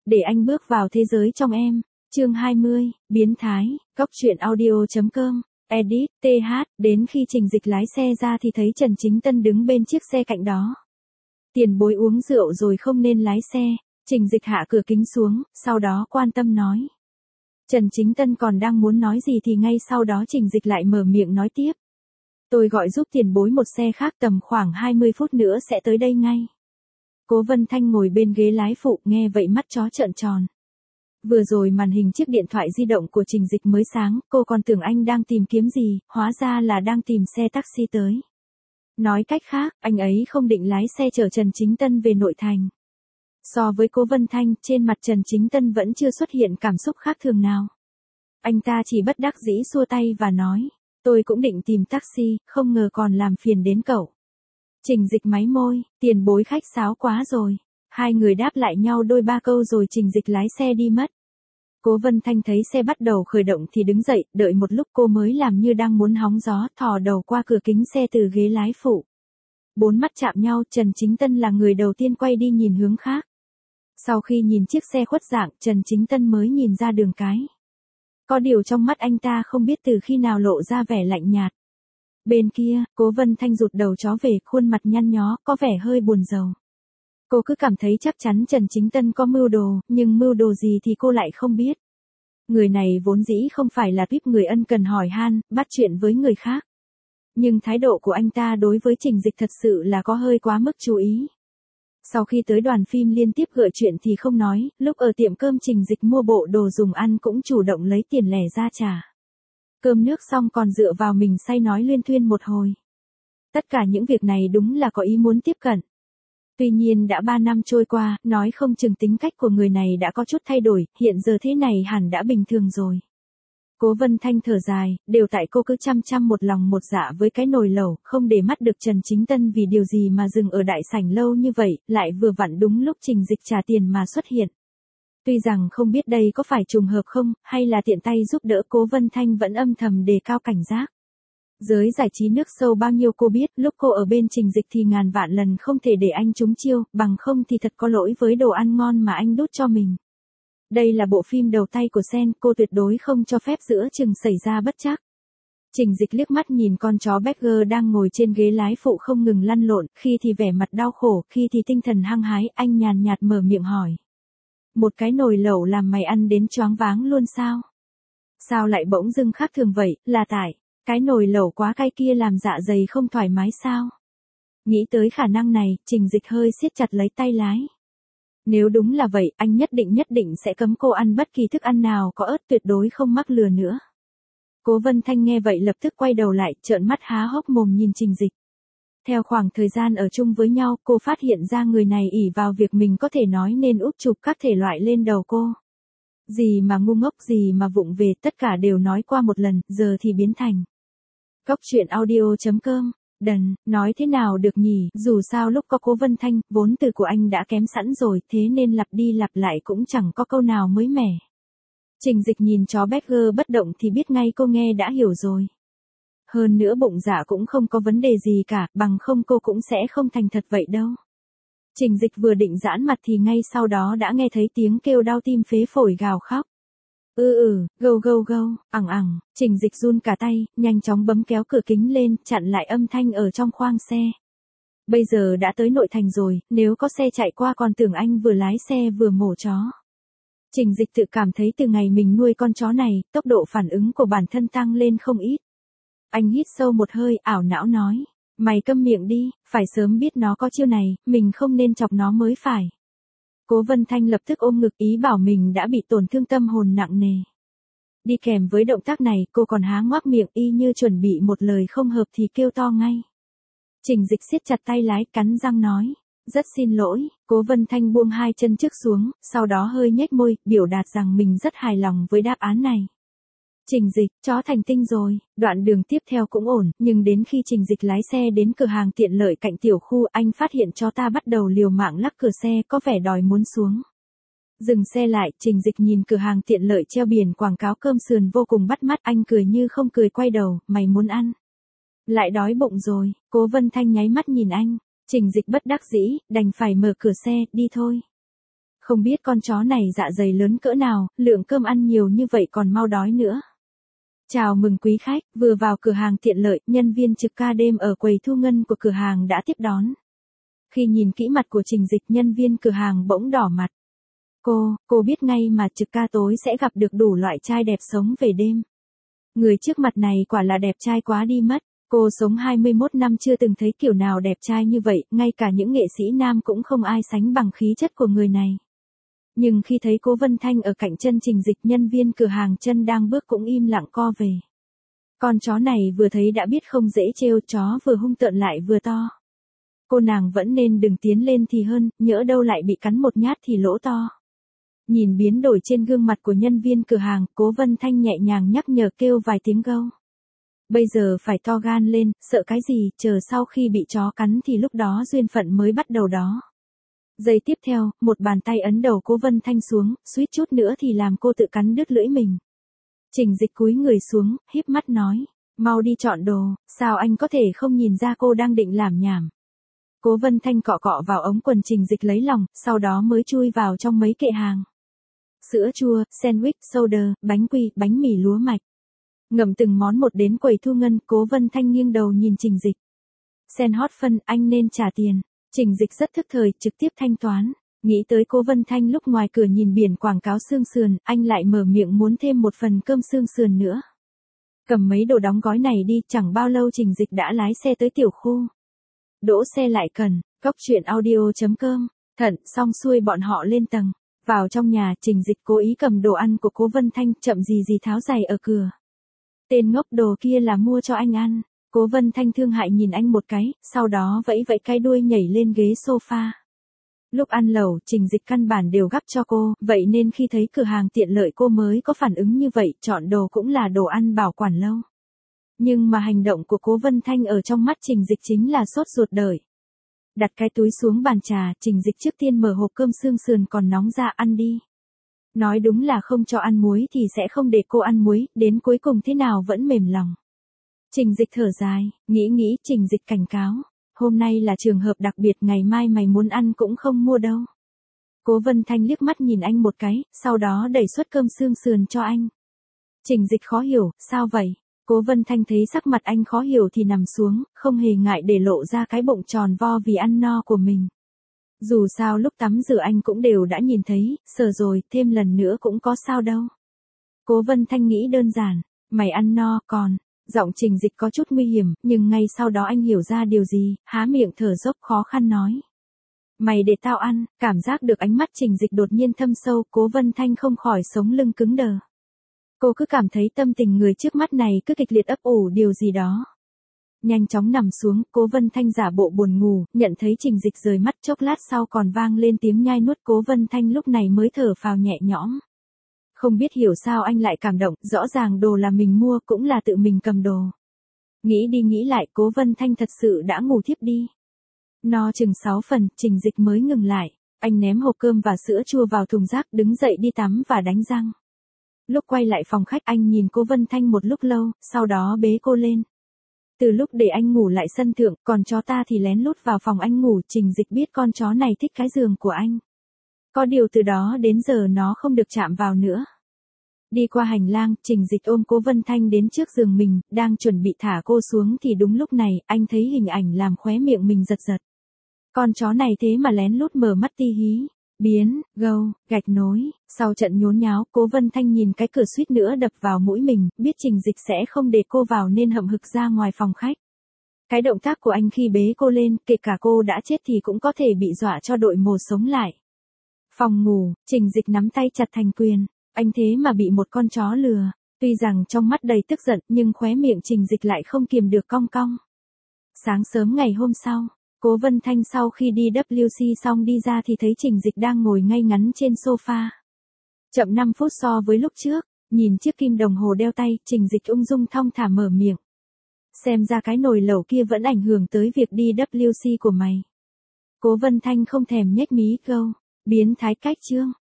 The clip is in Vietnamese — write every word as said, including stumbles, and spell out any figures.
để anh bước vào thế giới trong em. Chương hai mươi, biến thái, Cóc truyện audio chấm com, edit, tê hát, đến khi Trình Dịch lái xe ra thì thấy Trần Chính Tân đứng bên chiếc xe cạnh đó. Tiền bối uống rượu rồi không nên lái xe. Trình Dịch hạ cửa kính xuống, sau đó quan tâm nói. Trần Chính Tân còn đang muốn nói gì thì ngay sau đó Trình Dịch lại mở miệng nói tiếp. Tôi gọi giúp tiền bối một xe khác tầm khoảng hai mươi phút nữa sẽ tới đây ngay. Cố Vân Thanh ngồi bên ghế lái phụ nghe vậy mắt chó trợn tròn. Vừa rồi màn hình chiếc điện thoại di động của Trình Dịch mới sáng, cô còn tưởng anh đang tìm kiếm gì, hóa ra là đang tìm xe taxi tới. Nói cách khác, anh ấy không định lái xe chở Trần Chính Tân về nội thành. So với Cố Vân Thanh, trên mặt Trần Chính Tân vẫn chưa xuất hiện cảm xúc khác thường nào. Anh ta chỉ bất đắc dĩ xua tay và nói, tôi cũng định tìm taxi, không ngờ còn làm phiền đến cậu. Trình Dịch máy môi, tiền bối khách sáo quá rồi. Hai người đáp lại nhau đôi ba câu rồi Trình Dịch lái xe đi mất. Cố Vân Thanh thấy xe bắt đầu khởi động thì đứng dậy, đợi một lúc cô mới làm như đang muốn hóng gió, thò đầu qua cửa kính xe từ ghế lái phụ. Bốn mắt chạm nhau, Trần Chính Tân là người đầu tiên quay đi nhìn hướng khác. Sau khi nhìn chiếc xe khuất dạng, Trần Chính Tân mới nhìn ra đường cái. Có điều trong mắt anh ta không biết từ khi nào lộ ra vẻ lạnh nhạt. Bên kia, Cố Vân Thanh rụt đầu chó về, khuôn mặt nhăn nhó, có vẻ hơi buồn rầu. Cô cứ cảm thấy chắc chắn Trần Chính Tân có mưu đồ, nhưng mưu đồ gì thì cô lại không biết. Người này vốn dĩ không phải là tuyếp người ân cần hỏi han, bắt chuyện với người khác. Nhưng thái độ của anh ta đối với Trình Dịch thật sự là có hơi quá mức chú ý. Sau khi tới đoàn phim liên tiếp gợi chuyện thì không nói, lúc ở tiệm cơm Trình Dịch mua bộ đồ dùng ăn cũng chủ động lấy tiền lẻ ra trả. Cơm nước xong còn dựa vào mình say nói luyên thuyên một hồi. Tất cả những việc này đúng là có ý muốn tiếp cận. Tuy nhiên đã ba năm trôi qua, nói không chừng tính cách của người này đã có chút thay đổi, hiện giờ thế này hẳn đã bình thường rồi. Cố Vân Thanh thở dài, đều tại cô cứ chăm chăm một lòng một dạ với cái nồi lẩu, không để mắt được Trần Chính Tân vì điều gì mà dừng ở đại sảnh lâu như vậy, lại vừa vặn đúng lúc Trình Dịch trả tiền mà xuất hiện. Tuy rằng không biết đây có phải trùng hợp không, hay là tiện tay giúp đỡ, Cố Vân Thanh vẫn âm thầm đề cao cảnh giác. Giới giải trí nước sâu bao nhiêu cô biết, lúc cô ở bên Trình Dịch thì ngàn vạn lần không thể để anh trúng chiêu, bằng không thì thật có lỗi với đồ ăn ngon mà anh đút cho mình. Đây là bộ phim đầu tay của Sen, cô tuyệt đối không cho phép giữa chừng xảy ra bất trắc. Trình Dịch liếc mắt nhìn con chó Berger đang ngồi trên ghế lái phụ không ngừng lăn lộn, khi thì vẻ mặt đau khổ, khi thì tinh thần hăng hái, anh nhàn nhạt mở miệng hỏi. Một cái nồi lẩu làm mày ăn đến choáng váng luôn sao? Sao lại bỗng dưng khác thường vậy, là tại cái nồi lẩu quá cay kia làm dạ dày không thoải mái sao? Nghĩ tới khả năng này, Trình Dịch hơi siết chặt lấy tay lái. Nếu đúng là vậy, anh nhất định nhất định sẽ cấm cô ăn bất kỳ thức ăn nào có ớt, tuyệt đối không mắc lừa nữa. Cố Vân Thanh nghe vậy lập tức quay đầu lại, trợn mắt há hốc mồm nhìn Trình Dịch. Theo khoảng thời gian ở chung với nhau, cô phát hiện ra người này ỷ vào việc mình có thể nói nên úp chụp các thể loại lên đầu cô. Gì mà ngu ngốc, gì mà vụng về, tất cả đều nói qua một lần, giờ thì biến thành. Cóc truyện audio chấm com, đần, nói thế nào được nhỉ, dù sao lúc có Cố Vân Thanh, vốn từ của anh đã kém sẵn rồi, thế nên lặp đi lặp lại cũng chẳng có câu nào mới mẻ. Trình Dịch nhìn chó Berger bất động thì biết ngay cô nghe đã hiểu rồi. Hơn nữa bụng dạ cũng không có vấn đề gì cả, bằng không cô cũng sẽ không thành thật vậy đâu. Trình Dịch vừa định giãn mặt thì ngay sau đó đã nghe thấy tiếng kêu đau tim phế phổi gào khóc. Ừ ừ, gâu gâu gâu, ẳng ẳng, Trình Dịch run cả tay, nhanh chóng bấm kéo cửa kính lên, chặn lại âm thanh ở trong khoang xe. Bây giờ đã tới nội thành rồi, nếu có xe chạy qua còn tưởng anh vừa lái xe vừa mổ chó. Trình Dịch tự cảm thấy từ ngày mình nuôi con chó này, tốc độ phản ứng của bản thân tăng lên không ít. Anh hít sâu một hơi, ảo não nói, mày câm miệng đi, phải sớm biết nó có chiêu này, mình không nên chọc nó mới phải. Cố Vân Thanh lập tức ôm ngực, ý bảo mình đã bị tổn thương tâm hồn nặng nề. Đi kèm với động tác này, cô còn há ngoác miệng y như chuẩn bị một lời không hợp thì kêu to ngay. Trình Dịch siết chặt tay lái, cắn răng nói, rất xin lỗi. Cố Vân Thanh buông hai chân trước xuống, sau đó hơi nhếch môi, biểu đạt rằng mình rất hài lòng với đáp án này. Trình Dịch, chó thành tinh rồi, đoạn đường tiếp theo cũng ổn, nhưng đến khi Trình Dịch lái xe đến cửa hàng tiện lợi cạnh tiểu khu, anh phát hiện chó ta bắt đầu liều mạng lắc cửa xe, có vẻ đòi muốn xuống. Dừng xe lại, Trình Dịch nhìn cửa hàng tiện lợi treo biển quảng cáo cơm sườn vô cùng bắt mắt, anh cười như không cười quay đầu, mày muốn ăn? Lại đói bụng rồi. Cố Vân Thanh nháy mắt nhìn anh, Trình Dịch bất đắc dĩ, đành phải mở cửa xe, đi thôi. Không biết con chó này dạ dày lớn cỡ nào, lượng cơm ăn nhiều như vậy còn mau đói nữa. Chào mừng quý khách, vừa vào cửa hàng tiện lợi, nhân viên trực ca đêm ở quầy thu ngân của cửa hàng đã tiếp đón. Khi nhìn kỹ mặt của Trình Dịch, nhân viên cửa hàng bỗng đỏ mặt. Cô, cô biết ngay mà trực ca tối sẽ gặp được đủ loại trai đẹp sống về đêm. Người trước mặt này quả là đẹp trai quá đi mất. Cô sống hai mươi mốt năm chưa từng thấy kiểu nào đẹp trai như vậy, ngay cả những nghệ sĩ nam cũng không ai sánh bằng khí chất của người này. Nhưng khi thấy Cố Vân Thanh ở cạnh chân Trình Dịch, nhân viên cửa hàng chân đang bước cũng im lặng co về. Con chó này vừa thấy đã biết không dễ trêu, chó vừa hung tợn lại vừa to. Cô nàng vẫn nên đừng tiến lên thì hơn, nhỡ đâu lại bị cắn một nhát thì lỗ to. Nhìn biến đổi trên gương mặt của nhân viên cửa hàng, Cố Vân Thanh nhẹ nhàng nhắc nhở kêu vài tiếng gâu. Bây giờ phải to gan lên, sợ cái gì, chờ sau khi bị chó cắn thì lúc đó duyên phận mới bắt đầu đó. Giây tiếp theo, một bàn tay ấn đầu Cố Vân Thanh xuống, suýt chút nữa thì làm cô tự cắn đứt lưỡi mình. Trình Dịch cúi người xuống, híp mắt nói, mau đi chọn đồ, sao anh có thể không nhìn ra cô đang định làm nhảm. Cố Vân Thanh cọ cọ vào ống quần Trình Dịch lấy lòng, sau đó mới chui vào trong mấy kệ hàng. Sữa chua, sandwich, soda, bánh quy, bánh mì lúa mạch. Ngậm từng món một đến quầy thu ngân, Cố Vân Thanh nghiêng đầu nhìn Trình Dịch. Sen hot phân, anh nên trả tiền. Trình Dịch rất thức thời, trực tiếp thanh toán. Nghĩ tới Cố Vân Thanh lúc ngoài cửa nhìn biển quảng cáo xương sườn, anh lại mở miệng muốn thêm một phần cơm xương sườn nữa. Cầm mấy đồ đóng gói này đi, chẳng bao lâu Trình Dịch đã lái xe tới tiểu khu. Đỗ xe lại cần, cốc truyện audio chấm com. Thận, xong xuôi bọn họ lên tầng. Vào trong nhà, Trình Dịch cố ý cầm đồ ăn của Cố Vân Thanh, chậm gì gì tháo giày ở cửa. Tên ngốc, đồ kia là mua cho anh ăn. Cố Vân Thanh thương hại nhìn anh một cái, sau đó vẫy vẫy cái đuôi nhảy lên ghế sofa. Lúc ăn lẩu, Trình Dịch căn bản đều gắp cho cô, vậy nên khi thấy cửa hàng tiện lợi cô mới có phản ứng như vậy, chọn đồ cũng là đồ ăn bảo quản lâu. Nhưng mà hành động của Cố Vân Thanh ở trong mắt Trình Dịch chính là sốt ruột đợi. Đặt cái túi xuống bàn trà, Trình Dịch trước tiên mở hộp cơm xương sườn còn nóng ra, ăn đi. Nói đúng là không cho ăn muối thì sẽ không để cô ăn muối, đến cuối cùng thế nào vẫn mềm lòng. Trình Dịch thở dài, nghĩ nghĩ, Trình Dịch cảnh cáo. Hôm nay là trường hợp đặc biệt, ngày mai mày muốn ăn cũng không mua đâu. Cố Vân Thanh liếc mắt nhìn anh một cái, sau đó đẩy suất cơm xương sườn cho anh. Trình Dịch khó hiểu, sao vậy? Cố Vân Thanh thấy sắc mặt anh khó hiểu thì nằm xuống, không hề ngại để lộ ra cái bụng tròn vo vì ăn no của mình. Dù sao lúc tắm rửa anh cũng đều đã nhìn thấy, sờ rồi, thêm lần nữa cũng có sao đâu. Cố Vân Thanh nghĩ đơn giản, mày ăn no, còn, giọng Trình Dịch có chút nguy hiểm, nhưng ngay sau đó anh hiểu ra điều gì, há miệng thở dốc khó khăn nói. Mày để tao ăn, cảm giác được ánh mắt Trình Dịch đột nhiên thâm sâu, Cố Vân Thanh không khỏi sống lưng cứng đờ. Cô cứ cảm thấy tâm tình người trước mắt này cứ kịch liệt ấp ủ điều gì đó. Nhanh chóng nằm xuống, Cố Vân Thanh giả bộ buồn ngủ, nhận thấy Trình Dịch rời mắt, chốc lát sau còn vang lên tiếng nhai nuốt, Cố Vân Thanh lúc này mới thở phào nhẹ nhõm. Không biết hiểu sao anh lại cảm động, rõ ràng đồ là mình mua cũng là tự mình cầm đồ. Nghĩ đi nghĩ lại, Cố Vân Thanh thật sự đã ngủ thiếp đi. No chừng sáu phần, Trình Dịch mới ngừng lại. Anh ném hộp cơm và sữa chua vào thùng rác, đứng dậy đi tắm và đánh răng. Lúc quay lại phòng khách, anh nhìn Cố Vân Thanh một lúc lâu, sau đó bế cô lên. Từ lúc để anh ngủ lại sân thượng, còn chó ta thì lén lút vào phòng anh ngủ, Trình Dịch biết con chó này thích cái giường của anh. Có điều từ đó đến giờ nó không được chạm vào nữa. Đi qua hành lang, Trình Dịch ôm Cố Vân Thanh đến trước giường mình, đang chuẩn bị thả cô xuống thì đúng lúc này, anh thấy hình ảnh làm khóe miệng mình giật giật. Con chó này thế mà lén lút mở mắt ti hí. Biến, gâu, gạch nối, sau trận nhốn nháo, Cố Vân Thanh nhìn cái cửa suýt nữa đập vào mũi mình, biết Trình Dịch sẽ không để cô vào nên hậm hực ra ngoài phòng khách. Cái động tác của anh khi bế cô lên, kể cả cô đã chết thì cũng có thể bị dọa cho đội mồ sống lại. Phòng ngủ, Trình Dịch nắm tay chặt thành quyền, anh thế mà bị một con chó lừa, tuy rằng trong mắt đầy tức giận nhưng khóe miệng Trình Dịch lại không kiềm được cong cong. Sáng sớm ngày hôm sau, Cố Vân Thanh sau khi đi vê kép xê xong đi ra thì thấy Trình Dịch đang ngồi ngay ngắn trên sofa. Chậm năm phút so với lúc trước, nhìn chiếc kim đồng hồ đeo tay, Trình Dịch ung dung thong thả mở miệng. Xem ra cái nồi lẩu kia vẫn ảnh hưởng tới việc đi vê kép xê của mày. Cố Vân Thanh không thèm nhếch mí câu, biến thái cách chương.